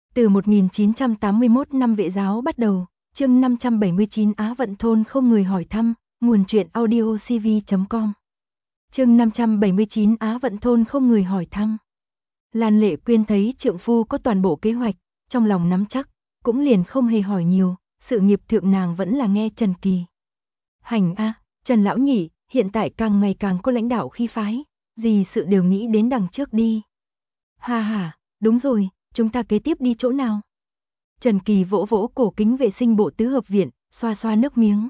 Từ 1981 năm Vệ giáo bắt đầu, chương 579 Á Vận Thôn không người hỏi thăm, nguồn truyện audio cv.com. Chương 579 Á Vận Thôn không người hỏi thăm. Lan Lệ Quyên thấy trượng phu có toàn bộ kế hoạch, trong lòng nắm chắc, cũng liền không hề hỏi nhiều, sự nghiệp thượng nàng vẫn là nghe Trần Kỳ. Hành a, Trần lão nhị, hiện tại càng ngày càng có lãnh đạo khí phái, gì sự đều nghĩ đến đằng trước đi. Ha ha, đúng rồi, chúng ta kế tiếp đi chỗ nào? Trần Kỳ vỗ vỗ cổ kính vệ sinh bộ tứ hợp viện, xoa xoa nước miếng.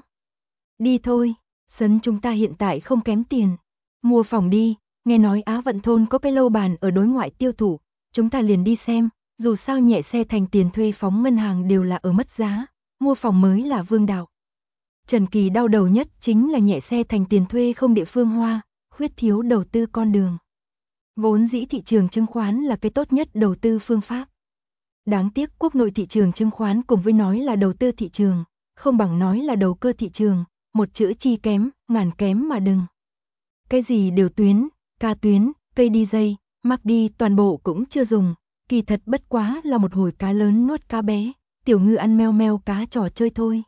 Đi thôi, sân chúng ta hiện tại không kém tiền. Mua phòng đi, nghe nói Á Vận Thôn có cái lâu bàn ở đối ngoại tiêu thụ, chúng ta liền đi xem, dù sao nhẹ xe thành tiền thuê phóng ngân hàng đều là ở mất giá, mua phòng mới là vương đạo. Trần Kỳ đau đầu nhất chính là nhẹ xe thành tiền thuê không địa phương hoa, khuyết thiếu đầu tư con đường. Vốn dĩ thị trường chứng khoán là cái tốt nhất đầu tư phương pháp. Đáng tiếc quốc nội thị trường chứng khoán cùng với nói là đầu tư thị trường, không bằng nói là đầu cơ thị trường, một chữ chi kém, ngàn kém mà đừng. Cái gì đều tuyến, ca tuyến, cây DJ, mắc đi toàn bộ cũng chưa dùng, kỳ thật bất quá là một hồi cá lớn nuốt cá bé, tiểu ngư ăn meo meo cá trò chơi thôi.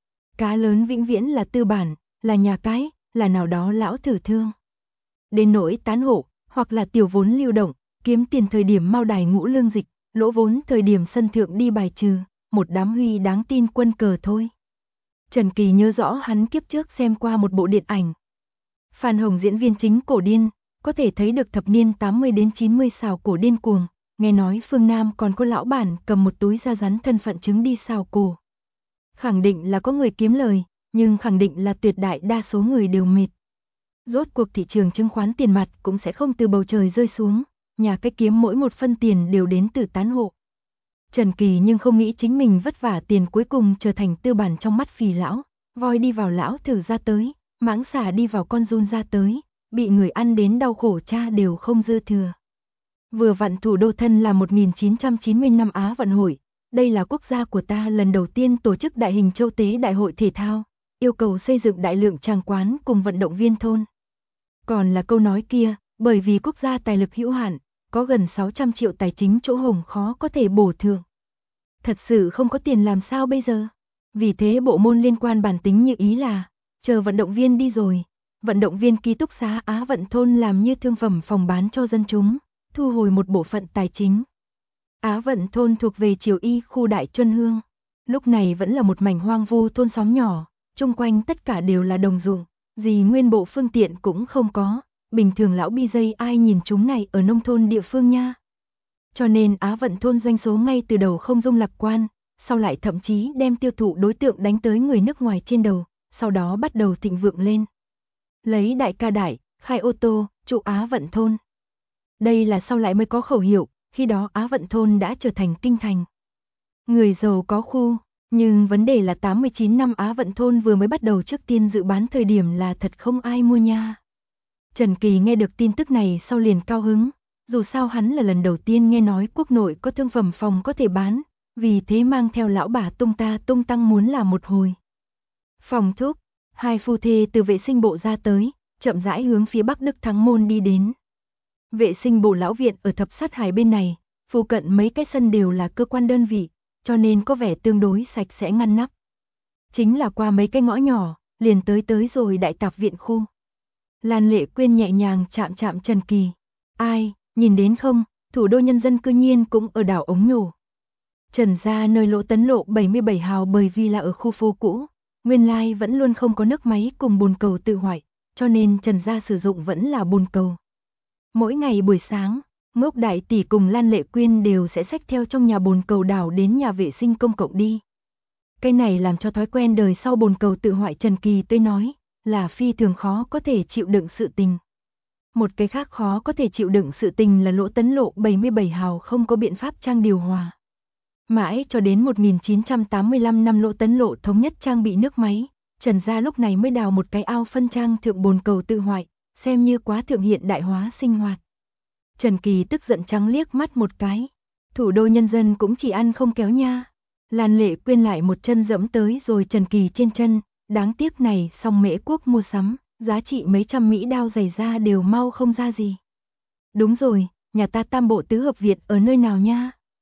Cá lớn vĩnh viễn là tư bản, là nhà cái, là nào đó lão thử thương. Đến nỗi tán hộ, hoặc là tiểu vốn lưu động, kiếm tiền thời điểm mao đài ngũ lương dịch, lỗ vốn thời điểm sân thượng đi bài trừ, một đám huy đáng tin quân cờ thôi. Trần Kỳ nhớ rõ hắn kiếp trước xem qua một bộ điện ảnh. Phan Hồng diễn viên chính cổ điên, có thể thấy được thập niên 80 đến 90 xào cổ điên cuồng, nghe nói phương Nam còn có lão bản cầm một túi da rắn thân phận chứng đi xào cổ. Khẳng định là có người kiếm lời, nhưng khẳng định là tuyệt đại đa số người đều mệt. Rốt cuộc thị trường chứng khoán tiền mặt cũng sẽ không từ bầu trời rơi xuống, nhà cái kiếm mỗi một phân tiền đều đến từ tán hộ. Trần Kỳ nhưng không nghĩ chính mình vất vả tiền cuối cùng trở thành tư bản trong mắt phì lão, voi đi vào lão thử ra tới, mãng xà đi vào con giun ra tới, bị người ăn đến đau khổ cha đều không dư thừa. Vừa vặn thủ đô thân là 1990 năm Á Vận Hội, đây là quốc gia của ta lần đầu tiên tổ chức đại hình châu tế đại hội thể thao, yêu cầu xây dựng đại lượng tràng quán cùng vận động viên thôn. Còn là câu nói kia, bởi vì quốc gia tài lực hữu hạn, có gần 600 triệu tài chính chỗ hổng khó có thể bổ thưởng. Thật sự không có tiền làm sao bây giờ? Vì thế bộ môn liên quan bản tính như ý là, chờ vận động viên đi rồi, vận động viên ký túc xá Á Vận Thôn làm như thương phẩm phòng bán cho dân chúng, thu hồi một bộ phận tài chính. Á Vận Thôn thuộc về Triều Y khu Đại Chuân Hương, lúc này vẫn là một mảnh hoang vu thôn xóm nhỏ, chung quanh tất cả đều là đồng ruộng, gì nguyên bộ phương tiện cũng không có, bình thường lão BJ ai nhìn chúng này ở nông thôn địa phương nha. Cho nên Á Vận Thôn doanh số ngay từ đầu không dung lạc quan, sau lại thậm chí đem tiêu thụ đối tượng đánh tới người nước ngoài trên đầu, sau đó bắt đầu thịnh vượng lên. Lấy đại ca đại, khai ô tô, trụ Á Vận Thôn. Đây là sau lại mới có khẩu hiệu, khi đó Á Vận Thôn đã trở thành kinh thành. Người giàu có khu, nhưng vấn đề là 89 năm Á Vận Thôn vừa mới bắt đầu trước tiên dự bán thời điểm là thật không ai mua nha. Trần Kỳ nghe được tin tức này sau liền cao hứng, dù sao hắn là lần đầu tiên nghe nói quốc nội có thương phẩm phòng có thể bán, vì thế mang theo lão bà tung ta tung tăng muốn làm một hồi. Phòng thuốc, hai phu thê từ vệ sinh bộ ra tới, chậm rãi hướng phía Bắc Đức Thắng Môn đi đến. Vệ sinh bộ lão viện ở Thập Sát Hải bên này, phụ cận mấy cái sân đều là cơ quan đơn vị, cho nên có vẻ tương đối sạch sẽ ngăn nắp. Chính là qua mấy cái ngõ nhỏ, liền tới rồi đại tạp viện khu. Lan Lệ Quyên nhẹ nhàng chạm chạm Trần Kỳ. Ai, nhìn đến không, thủ đô nhân dân cư nhiên cũng ở đảo ống nhổ. Trần gia nơi Lỗ Tấn Lộ 77 hào bởi vì là ở khu phố cũ, nguyên lai vẫn luôn không có nước máy cùng bồn cầu tự hoại, cho nên Trần gia sử dụng vẫn là bồn cầu. Mỗi ngày buổi sáng, Ngốc đại tỷ cùng Lan Lệ Quyên đều sẽ xách theo trong nhà bồn cầu đảo đến nhà vệ sinh công cộng đi. Cái này làm cho thói quen đời sau bồn cầu tự hoại Trần Kỳ tới nói, là phi thường khó có thể chịu đựng sự tình. Một cái khác khó có thể chịu đựng sự tình là Lỗ Tấn Lộ 77 hào không có biện pháp trang điều hòa. Mãi cho đến 1985 năm Lỗ Tấn Lộ thống nhất trang bị nước máy, Trần gia lúc này mới đào một cái ao phân trang thượng bồn cầu tự hoại, xem như quá thượng hiện đại hóa sinh hoạt. Trần Kỳ tức giận trắng liếc mắt một cái. Thủ đô nhân dân cũng chỉ ăn không kéo nha. Lan Lệ Quyên lại một chân dẫm tới rồi Trần Kỳ trên chân, đáng tiếc này xong Mễ Quốc mua sắm, giá trị mấy trăm Mỹ đao giày da đều mau không ra gì. Đúng rồi, nhà ta tam bộ tứ hợp viện ở nơi nào nha?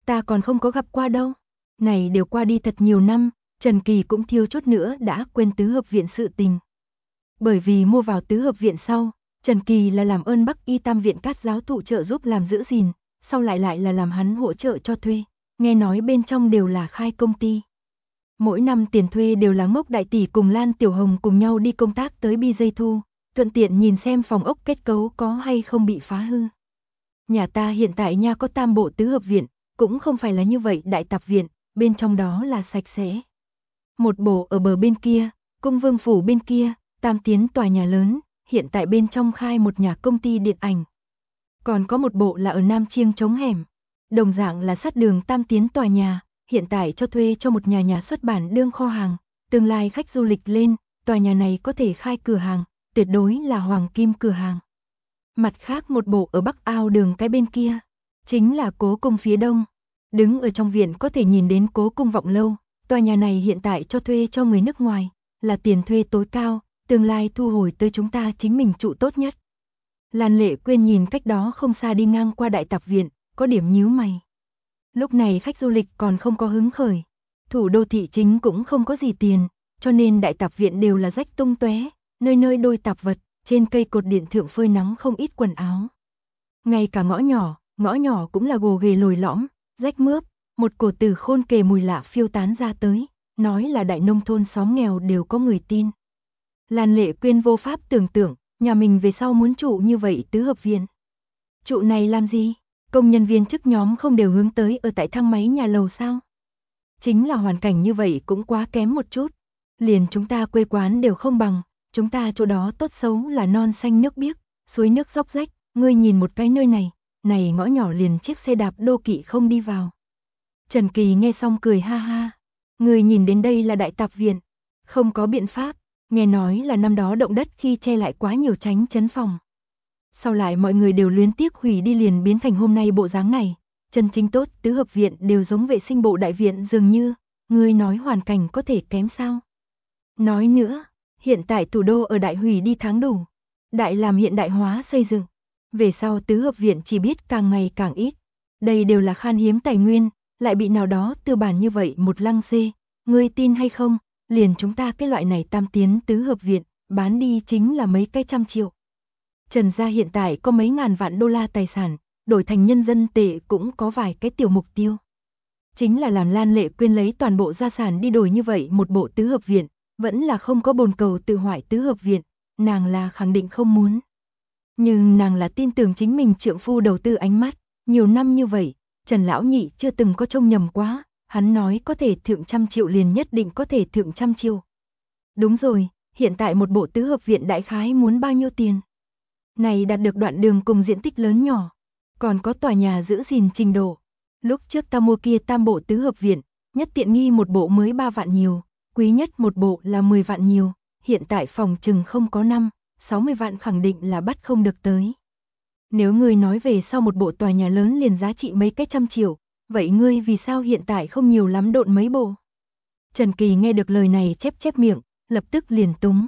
Ta còn không có gặp qua đâu. Này đều qua đi thật nhiều năm, Trần Kỳ cũng thiếu chút nữa đã quên tứ hợp viện sự tình. Bởi vì mua vào tứ hợp viện sau, Trần Kỳ là làm ơn Bắc Y Tam viện Cát giáo thụ trợ giúp làm giữ gìn, sau lại là làm hắn hỗ trợ cho thuê, nghe nói bên trong đều là khai công ty. Mỗi năm tiền thuê đều là Ngốc đại tỷ cùng Lan Tiểu Hồng cùng nhau đi công tác tới BJ Thu, thuận tiện nhìn xem phòng ốc kết cấu có hay không bị phá hư. Nhà ta hiện tại nha có tam bộ tứ hợp viện, cũng không phải là như vậy đại tạp viện, bên trong đó là sạch sẽ. Một bộ ở bờ bên kia, Cung Vương phủ bên kia, Tam Tiến tòa nhà lớn, hiện tại bên trong khai một nhà công ty điện ảnh. Còn có một bộ là ở Nam Chiêng trống hẻm, đồng dạng là sát đường Tam Tiến tòa nhà, hiện tại cho thuê cho một nhà xuất bản đương kho hàng, tương lai khách du lịch lên, tòa nhà này có thể khai cửa hàng, tuyệt đối là hoàng kim cửa hàng. Mặt khác một bộ ở Bắc Ao đường cái bên kia, chính là Cố Cung phía đông. Đứng ở trong viện có thể nhìn đến Cố Cung Vọng Lâu, tòa nhà này hiện tại cho thuê cho người nước ngoài, là tiền thuê tối cao, tương lai thu hồi tới chúng ta chính mình trụ tốt nhất. Lan Lệ Quyên nhìn cách đó không xa đi ngang qua đại tạp viện, có điểm nhíu mày. Lúc này khách du lịch còn không có hứng khởi, thủ đô thị chính cũng không có gì tiền, cho nên đại tạp viện đều là rách tung tóe, nơi nơi đôi tạp vật, trên cây cột điện thượng phơi nắng không ít quần áo. Ngay cả ngõ nhỏ cũng là gồ ghề lồi lõm, rách mướp, một cổ tử khôn kề mùi lạ phiêu tán ra tới, nói là đại nông thôn xóm nghèo đều có người tin. Lan Lệ Quyên vô pháp tưởng tượng, nhà mình về sau muốn trụ như vậy tứ hợp viện. Trụ này làm gì? Công nhân viên chức nhóm không đều hướng tới ở tại thang máy nhà lầu sao? Chính là hoàn cảnh như vậy cũng quá kém một chút. Liền chúng ta quê quán đều không bằng, chúng ta chỗ đó tốt xấu là non xanh nước biếc, suối nước róc rách, ngươi nhìn một cái nơi này ngõ nhỏ liền chiếc xe đạp đô kỵ không đi vào. Trần Kỳ nghe xong cười ha ha. Người nhìn đến đây là đại tạp viện, không có biện pháp, nghe nói là năm đó động đất khi che lại quá nhiều tránh chấn phòng. Sau lại mọi người đều luyến tiếc hủy đi liền biến thành hôm nay bộ dáng này, chân chính tốt tứ hợp viện đều giống vệ sinh bộ đại viện dường như, ngươi nói hoàn cảnh có thể kém sao. Nói nữa, hiện tại thủ đô ở đại hủy đi tháng đủ, đại làm hiện đại hóa xây dựng, về sau tứ hợp viện chỉ biết càng ngày càng ít, đây đều là khan hiếm tài nguyên, lại bị nào đó tư bản như vậy một lăng xê, ngươi tin hay không, liền chúng ta cái loại này Tam Tiến tứ hợp viện, bán đi chính là mấy cái trăm triệu. Trần gia hiện tại có mấy ngàn vạn đô la tài sản, đổi thành nhân dân tệ cũng có vài cái tiểu mục tiêu. Chính là làm Lan Lệ Quyên lấy toàn bộ gia sản đi đổi như vậy một bộ tứ hợp viện, vẫn là không có bồn cầu tự hoại tứ hợp viện, nàng là khẳng định không muốn. Nhưng nàng là tin tưởng chính mình trượng phu đầu tư ánh mắt, nhiều năm như vậy, Trần Lão Nhị chưa từng có trông nhầm quá, hắn nói có thể thượng 100 triệu liền nhất định có thể thượng 100 triệu. Đúng rồi, hiện tại một bộ tứ hợp viện đại khái muốn bao nhiêu tiền? Này đạt được đoạn đường cùng diện tích lớn nhỏ, còn có tòa nhà giữ gìn trình độ. Lúc trước ta mua kia tam bộ tứ hợp viện, nhất tiện nghi một bộ mới 3 vạn nhiều, quý nhất một bộ là 10 vạn nhiều, hiện tại phòng chừng không có 60 vạn khẳng định là bắt không được tới. Nếu ngươi nói về sau một bộ tòa nhà lớn liền giá trị mấy cái trăm triệu, vậy ngươi vì sao hiện tại không nhiều lắm độn mấy bộ? Trần Kỳ nghe được lời này chép miệng, lập tức liền túng.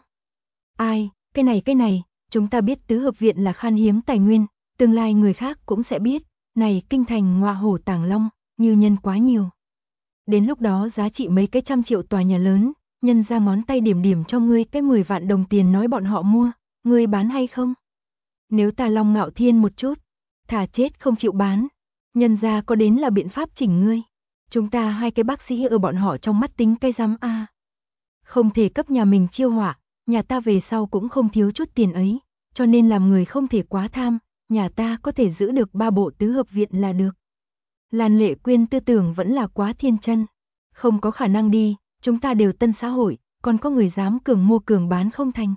Ai, cái này, chúng ta biết tứ hợp viện là khan hiếm tài nguyên, tương lai người khác cũng sẽ biết, này kinh thành Ngoa Hổ Tàng Long, như nhân quá nhiều. Đến lúc đó giá trị mấy cái trăm triệu tòa nhà lớn, nhân ra ngón tay điểm điểm cho ngươi cái 10 vạn đồng tiền nói bọn họ mua, ngươi bán hay không? Nếu ta Long Ngạo Thiên một chút, thà chết không chịu bán, nhân ra có đến là biện pháp chỉnh ngươi. Chúng ta hai cái bác sĩ ở bọn họ trong mắt tính cái giám a. Không thể cấp nhà mình chiêu họa, nhà ta về sau cũng không thiếu chút tiền ấy, cho nên làm người không thể quá tham, nhà ta có thể giữ được 3 bộ tứ hợp viện là được. Lan Lệ Quyên tư tưởng vẫn là quá thiên chân, không có khả năng đi, chúng ta đều tân xã hội, còn có người dám cường mua cường bán không thành.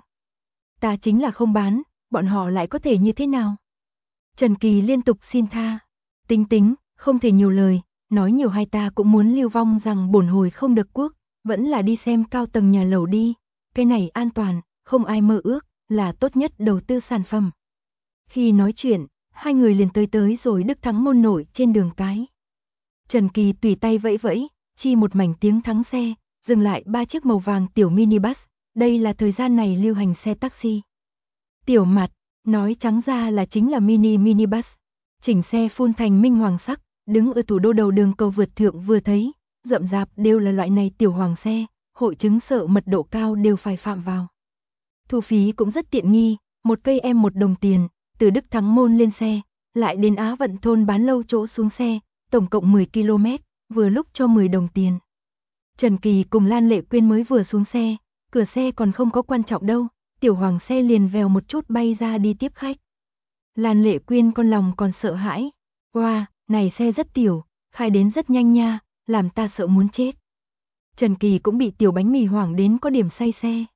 Ta chính là không bán, bọn họ lại có thể như thế nào? Trần Kỳ liên tục xin tha, tính, không thể nhiều lời, nói nhiều hai ta cũng muốn lưu vong rằng bổn hồi không được quốc, vẫn là đi xem cao tầng nhà lầu đi, cái này an toàn, không ai mơ ước, là tốt nhất đầu tư sản phẩm. Khi nói chuyện, hai người liền tới rồi Đức Thắng môn nổi trên đường cái. Trần Kỳ tùy tay vẫy vẫy, chi một mảnh tiếng thắng xe, dừng lại 3 chiếc màu vàng tiểu minibus, đây là thời gian này lưu hành xe taxi. Tiểu mặt, nói trắng ra là chính là minibus, chỉnh xe phun thành minh hoàng sắc, Đứng ở thủ đô đầu đường cầu vượt thượng vừa thấy, rậm rạp đều là loại này tiểu hoàng xe, hội chứng sợ mật độ cao đều phải phạm vào. Thu phí cũng rất tiện nghi, một cây em 1 đồng tiền, từ Đức Thắng Môn lên xe, lại đến Á Vận Thôn bán lâu chỗ xuống xe, tổng cộng 10 km, vừa lúc cho 10 đồng tiền. Trần Kỳ cùng Lan Lệ Quyên mới vừa xuống xe, cửa xe còn không có quan trọng đâu, tiểu hoàng xe liền vèo một chút bay ra đi tiếp khách. Lan Lệ Quyên con lòng còn sợ hãi, wow, này xe rất tiểu, khai đến rất nhanh nha, làm ta sợ muốn chết. Trần Kỳ cũng bị tiểu bánh mì hoảng đến có điểm say xe.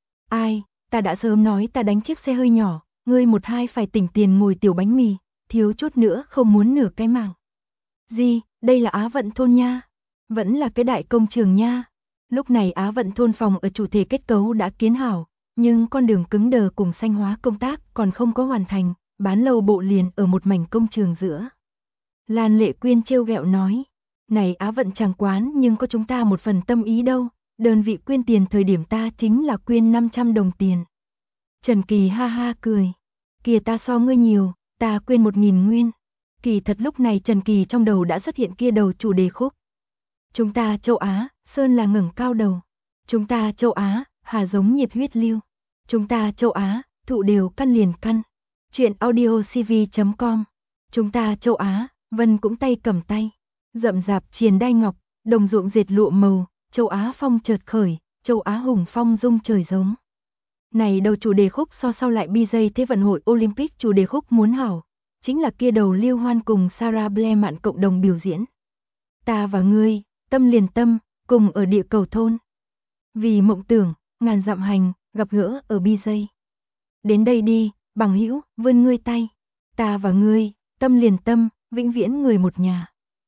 Ai, ta đã sớm nói ta đánh chiếc xe hơi nhỏ, ngươi một hai phải tỉnh tiền ngồi tiểu bánh mì, thiếu chút nữa không muốn nửa cái mạng. Gì, đây là Á Vận Thôn nha, vẫn là cái đại công trường nha. Lúc này Á Vận Thôn phòng ở chủ thể kết cấu đã kiến hảo, nhưng con đường cứng đờ cùng xanh hóa công tác còn không có hoàn thành, bán lâu bộ liền ở một mảnh công trường giữa. Lan Lệ Quyên trêu ghẹo nói, này Á Vận chàng quán nhưng có chúng ta một phần tâm ý đâu, đơn vị quyên tiền thời điểm ta chính là quyên 500 đồng tiền. Trần Kỳ ha ha cười, kìa ta so ngươi nhiều, ta quyên 1.000 nguyên. Kỳ thật lúc này Trần Kỳ trong đầu đã xuất hiện kia đầu chủ đề khúc. Chúng ta châu Á, sơn là ngẩng cao đầu. Chúng ta châu Á, hà giống nhiệt huyết lưu. Chúng ta châu Á, thụ đều căn liền căn. Chuyện audiocv.com. Chúng ta châu Á, vân cũng tay cầm tay. Rậm rạp triền đai ngọc, đồng ruộng dệt lụa màu, châu Á phong chợt khởi, châu Á hùng phong dung trời giống. Này đầu chủ đề khúc so sau lại BJ Thế vận hội Olympic chủ đề khúc muốn hảo, chính là kia đầu Lưu Hoan cùng Sarah Blair Mạn cộng đồng biểu diễn. Ta và ngươi, tâm liền tâm, cùng ở địa cầu thôn. Vì mộng tưởng, ngàn dặm hành, gặp gỡ ở BJ. Đến đây đi, bằng hữu, vươn ngươi tay. Ta và ngươi, tâm liền tâm, vĩnh viễn người một nhà.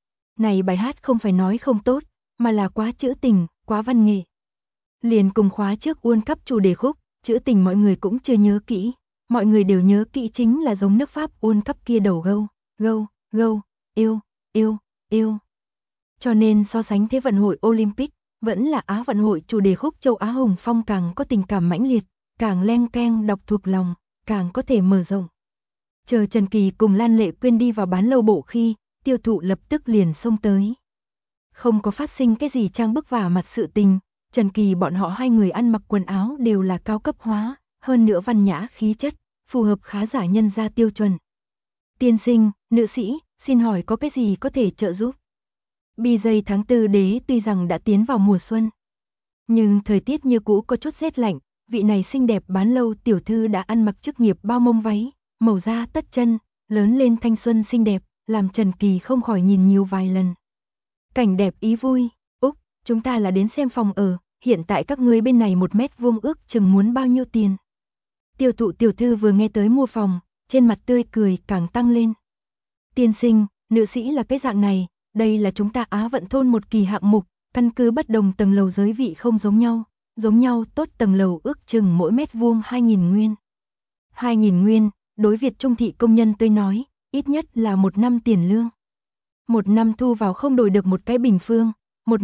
Này bài hát không phải nói không tốt, mà là quá trữ tình, quá văn nghệ. Liền cùng khóa trước World Cup chủ đề khúc, trữ tình mọi người cũng chưa nhớ kỹ. Mọi người đều nhớ kỹ chính là giống nước Pháp World Cup kia đầu gâu, gâu, gâu, yêu, yêu, yêu. Cho nên so sánh Thế vận hội Olympic, vẫn là Á vận hội chủ đề khúc châu Á hùng phong càng có tình cảm mãnh liệt, càng len keng đọc thuộc lòng, càng có thể mở rộng. Chờ Trần Kỳ cùng Lan Lệ Quyên đi vào bán lâu bộ khi, tiêu thụ lập tức liền xông tới. Không có phát sinh cái gì trang bức vả mặt sự tình, Trần Kỳ bọn họ hai người ăn mặc quần áo đều là cao cấp hóa, hơn nữa văn nhã khí chất, phù hợp khá giả nhân gia tiêu chuẩn. Tiên sinh, nữ sĩ, xin hỏi có cái gì có thể trợ giúp? BJ tháng 4 đế tuy rằng đã tiến vào mùa xuân, nhưng thời tiết như cũ có chút rét lạnh, vị này xinh đẹp bán lâu tiểu thư đã ăn mặc chức nghiệp bao mông váy, màu da tất chân, lớn lên thanh xuân xinh đẹp, làm Trần Kỳ không khỏi nhìn nhiều vài lần. Cảnh đẹp ý vui, Úc, chúng ta là đến xem phòng ở, hiện tại các ngươi bên này 1 mét vuông ước chừng muốn bao nhiêu tiền? Tiêu thụ tiểu thư vừa nghe tới mua phòng, trên mặt tươi cười càng tăng lên. Tiên sinh, nữ sĩ là cái dạng này, đây là chúng ta Á Vận Thôn một kỳ hạng mục, căn cứ bất đồng tầng lầu giới vị không giống nhau tốt tầng lầu ước chừng mỗi mét vuông 2.000 nguyên. 2.000 nguyên, đối Việt Trung thị công nhân tôi nói, ít nhất là 1 năm tiền lương. 1 năm thu vào không đổi được một cái bình phương,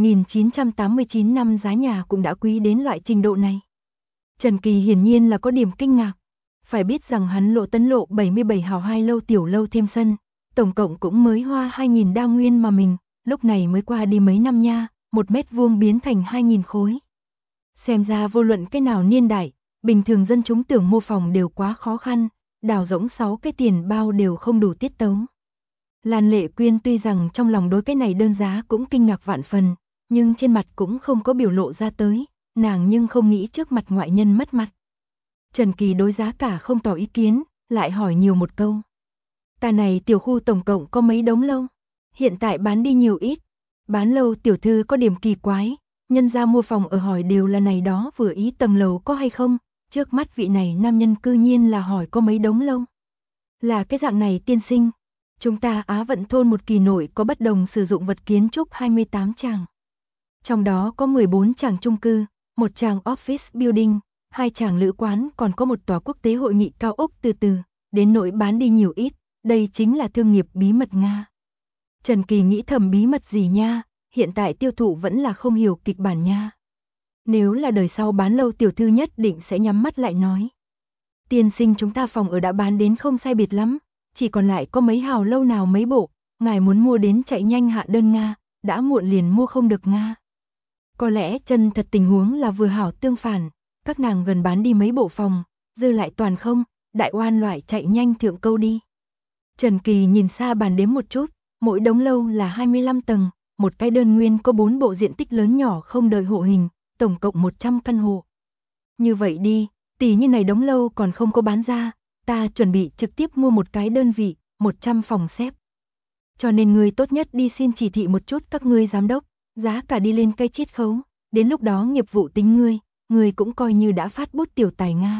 1989 năm giá nhà cũng đã quý đến loại trình độ này. Trần Kỳ hiển nhiên là có điểm kinh ngạc. Phải biết rằng hắn Lộ Tấn Lộ 77 hào 2 lâu tiểu lâu thêm sân, tổng cộng cũng mới hoa 2.000 đao nguyên mà mình, lúc này mới qua đi mấy năm nha, 1 mét vuông biến thành 2.000 khối. Xem ra vô luận cái nào niên đại, bình thường dân chúng tưởng mua phòng đều quá khó khăn, đào rỗng 6 cái tiền bao đều không đủ tiết tấu. Lan Lệ Quyên tuy rằng trong lòng đối cái này đơn giá cũng kinh ngạc vạn phần, nhưng trên mặt cũng không có biểu lộ ra tới, nàng nhưng không nghĩ trước mặt ngoại nhân mất mặt. Trần Kỳ đối giá cả không tỏ ý kiến, lại hỏi nhiều một câu. Ta này tiểu khu tổng cộng có mấy đống lâu? Hiện tại bán đi nhiều ít? Bán lâu tiểu thư có điểm kỳ quái, nhân ra mua phòng ở hỏi đều là này đó vừa ý tầng lầu có hay không, trước mắt vị này nam nhân cư nhiên là hỏi có mấy đống lâu. Là cái dạng này tiên sinh, chúng ta Á Vận Thôn một kỳ nội có bất đồng sử dụng vật kiến trúc 28 tràng. Trong đó có 14 tràng chung cư, 1 tràng office building, 2 tràng lữ quán còn có một tòa quốc tế hội nghị cao ốc từ từ, đến nỗi bán đi nhiều ít, đây chính là thương nghiệp bí mật Nga. Trần Kỳ nghĩ thầm bí mật gì nha, hiện tại tiêu thụ vẫn là không hiểu kịch bản nha. Nếu là đời sau bán lâu tiểu thư nhất định sẽ nhắm mắt lại nói. Tiên sinh chúng ta phòng ở đã bán đến không sai biệt lắm, chỉ còn lại có mấy hào lâu nào mấy bộ, ngài muốn mua đến chạy nhanh hạ đơn Nga, đã muộn liền mua không được Nga. Có lẽ chân thật tình huống là vừa hảo tương phản, các nàng gần bán đi mấy bộ phòng, dư lại toàn không, đại oan loại chạy nhanh thượng câu đi. Trần Kỳ nhìn xa bàn đếm một chút, mỗi đống lâu là 25 tầng, một cái đơn nguyên có 4 bộ diện tích lớn nhỏ không đợi hộ hình, tổng cộng 100 căn hộ. Như vậy đi, tỷ như này đống lâu còn không có bán ra, ta chuẩn bị trực tiếp mua một cái đơn vị, 100 phòng xếp. Cho nên ngươi tốt nhất đi xin chỉ thị một chút các ngươi giám đốc, giá cả đi lên cây chiết khấu, đến lúc đó nghiệp vụ tính ngươi cũng coi như đã phát bút tiểu tài Nga.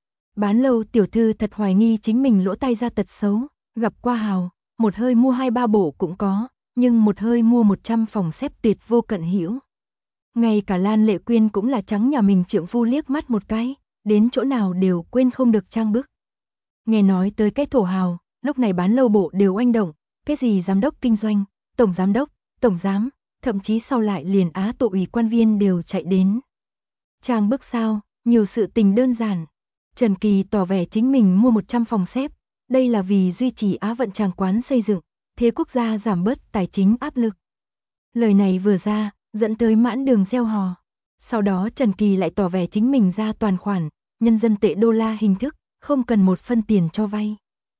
Bán lâu tiểu thư thật hoài nghi chính mình lỗ tai ra tật xấu, gặp qua hào, một hơi mua 2-3 bộ cũng có, nhưng một hơi mua 100 phòng xếp tuyệt vô cận hữu. Ngay cả Lan Lệ Quyên cũng là trắng nhà mình trượng phu liếc mắt một cái, đến chỗ nào đều quên không được trang bức. Nghe nói tới cái thổ hào, lúc này bán lâu bộ đều oanh động, cái gì giám đốc kinh doanh, tổng giám đốc, tổng giám, thậm chí sau lại liền Á Tổ ủy quan viên đều chạy đến. Trang bức sao, nhiều sự tình đơn giản. Trần Kỳ tỏ vẻ chính mình mua 100 phòng xếp, đây là vì duy trì Á vận tràng quán xây dựng, thế quốc gia giảm bớt tài chính áp lực. Lời này vừa ra, dẫn tới mãn đường reo hò. Sau đó Trần Kỳ lại tỏ vẻ chính mình ra toàn khoản, nhân dân tệ đô la hình thức, không cần một phân tiền cho vay.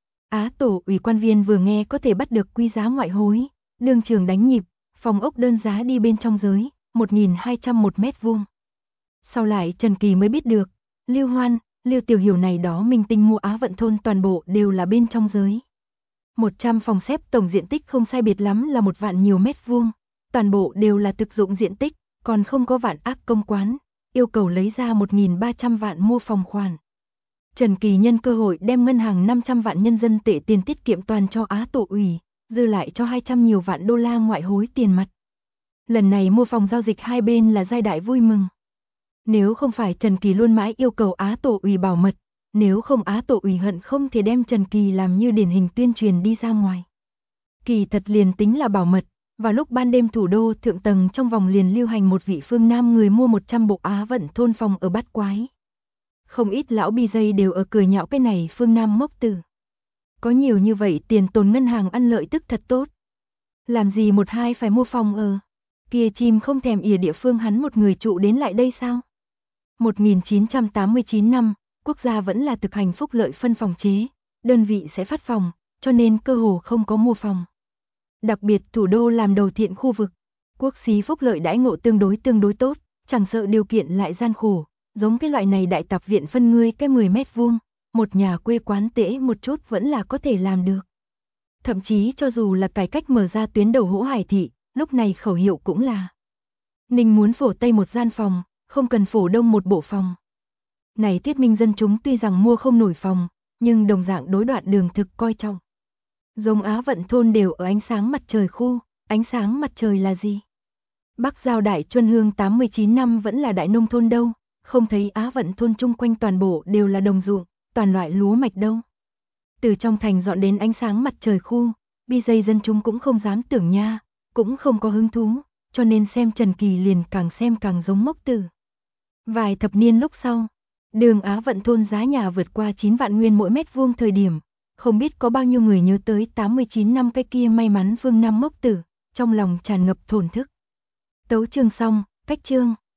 Á Tổ ủy quan viên vừa nghe có thể bắt được quy giá ngoại hối, đương trường đánh nhịp, phòng ốc đơn giá đi bên trong giới, 1.200 một mét vuông. Sau lại Trần Kỳ mới biết được, Lưu Hoan, Lưu Tiểu Hiểu này đó minh tinh mua Á vận thôn toàn bộ đều là bên trong giới. 100 phòng xếp tổng diện tích không sai biệt lắm là 1 vạn nhiều mét vuông, toàn bộ đều là thực dụng diện tích, còn không có vạn ác công quán, yêu cầu lấy ra 1.300 vạn mua phòng khoản. Trần Kỳ nhân cơ hội đem ngân hàng 500 vạn nhân dân tệ tiền tiết kiệm toàn cho Á Tổ ủy, dư lại cho 200 nhiều vạn đô la ngoại hối tiền mặt. Lần này mua phòng giao dịch hai bên là giai đại vui mừng. Nếu không phải Trần Kỳ luôn mãi yêu cầu Á Tổ ủy bảo mật, nếu không Á Tổ ủy hận không thể đem Trần Kỳ làm như điển hình tuyên truyền đi ra ngoài. Kỳ thật liền tính là bảo mật, vào lúc ban đêm thủ đô thượng tầng trong vòng liền lưu hành một vị phương Nam người mua 100 bộ Á vận thôn phòng ở Bát Quái. Không ít lão BJ đều ở cười nhạo cái này phương Nam ngốc tử. Có nhiều như vậy tiền tồn ngân hàng ăn lợi tức thật tốt. Làm gì một hai phải mua phòng ở. Kia chim không thèm ỉa địa phương hắn một người trụ đến lại đây sao? 1989 năm, quốc gia vẫn là thực hành phúc lợi phân phòng chế, đơn vị sẽ phát phòng, cho nên cơ hồ không có mua phòng. Đặc biệt thủ đô làm đầu thiện khu vực, quốc xí phúc lợi đãi ngộ tương đối tốt, chẳng sợ điều kiện lại gian khổ, giống cái loại này đại tạp viện phân ngươi cái 10 mét vuông, một nhà quê quán tễ một chút vẫn là có thể làm được. Thậm chí cho dù là cải cách mở ra tuyến đầu Hỗ Hải thị, lúc này khẩu hiệu cũng là Ninh muốn phổ Tây một gian phòng, không cần phổ Đông một bộ phòng. Này thuyết minh dân chúng tuy rằng mua không nổi phòng, nhưng đồng dạng đối đoạn đường thực coi trọng. Giống Á vận thôn đều ở ánh sáng mặt trời khu, ánh sáng mặt trời là gì? Bắc Giao Đại Chuân Hương 89 năm vẫn là đại nông thôn đâu, không thấy Á vận thôn chung quanh toàn bộ đều là đồng ruộng, toàn loại lúa mạch đâu. Từ trong thành dọn đến ánh sáng mặt trời khu, BJ dân chúng cũng không dám tưởng nha, cũng không có hứng thú, cho nên xem Trần Kỳ liền càng xem càng giống ngốc tử. Vài thập niên lúc sau, đường Á vận thôn giá nhà vượt qua 9 vạn nguyên mỗi mét vuông thời điểm, không biết có bao nhiêu người nhớ tới 89 năm cái kia may mắn phương Nam ngốc tử, trong lòng tràn ngập thổn thức. Tấu chương xong, cách chương.